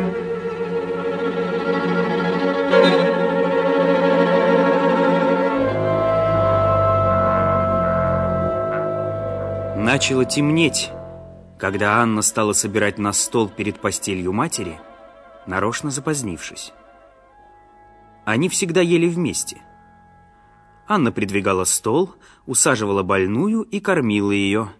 Начало темнеть, когда Анна стала собирать на стол перед постелью матери, нарочно запозднившись. Они всегда ели вместе. Анна придвигала стол, усаживала больную и кормила ее.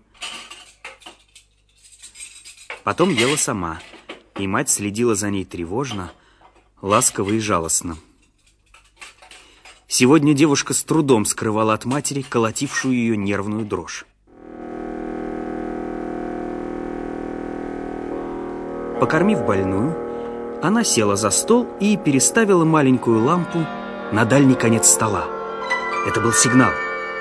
Потом ела сама, и мать следила за ней тревожно, ласково и жалостно. Сегодня девушка с трудом скрывала от матери колотившую ее нервную дрожь. Покормив больную, она села за стол и переставила маленькую лампу на дальний конец стола. Это был сигнал.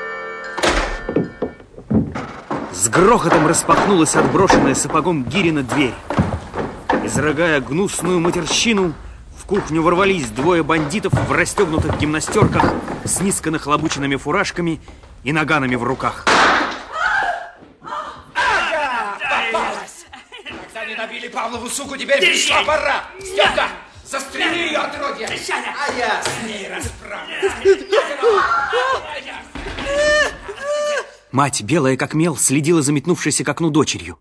С грохотом распахнулась отброшенная сапогом Гирина дверь. Изрыгая гнусную матерщину, в кухню ворвались двое бандитов в расстегнутых гимнастерках с низко нахлобученными фуражками и наганами в руках. Набили Павлову суку, теперь пришла пора. Степка, застрели ее, отродье. А я с ней расправлюсь. Мать, белая как мел, следила за метнувшейся к окну дочерью.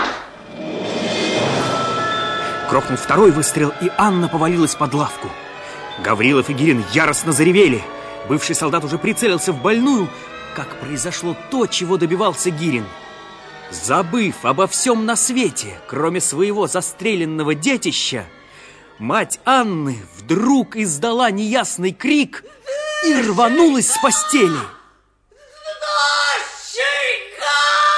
Грохнул второй выстрел, и Анна повалилась под лавку. Гаврилов и Гирин яростно заревели. Бывший солдат уже прицелился в больную, как произошло то, чего добивался Гирин. Забыв обо всем на свете, кроме своего застреленного детища, мать Анны вдруг издала неясный крик и рванулась с постели. Доченька!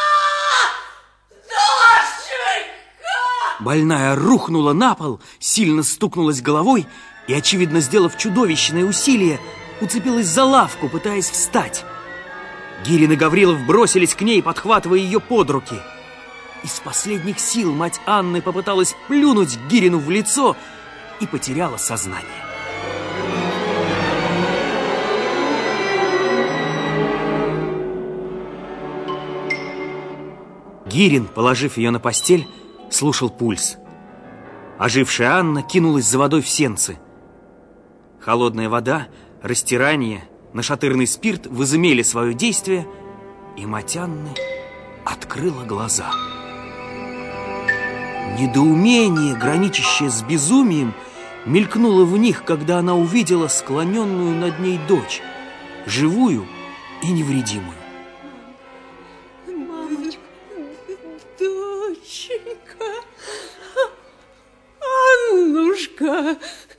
Доченька! Больная рухнула на пол, сильно стукнулась головой и, очевидно, сделав чудовищное усилие, уцепилась за лавку, пытаясь встать. Гирин и Гаврилов бросились к ней, подхватывая ее под руки. Из последних сил мать Анны попыталась плюнуть Гирину в лицо и потеряла сознание. Гирин, положив ее на постель, слушал пульс. Ожившая Анна кинулась за водой в сенцы. Холодная вода, растирание, нашатырный спирт возымели свое действие, и мать Анны открыла глаза. Недоумение, граничащее с безумием, мелькнуло в них, когда она увидела склоненную над ней дочь, живую и невредимую. Мамочка, доченька, Аннушка,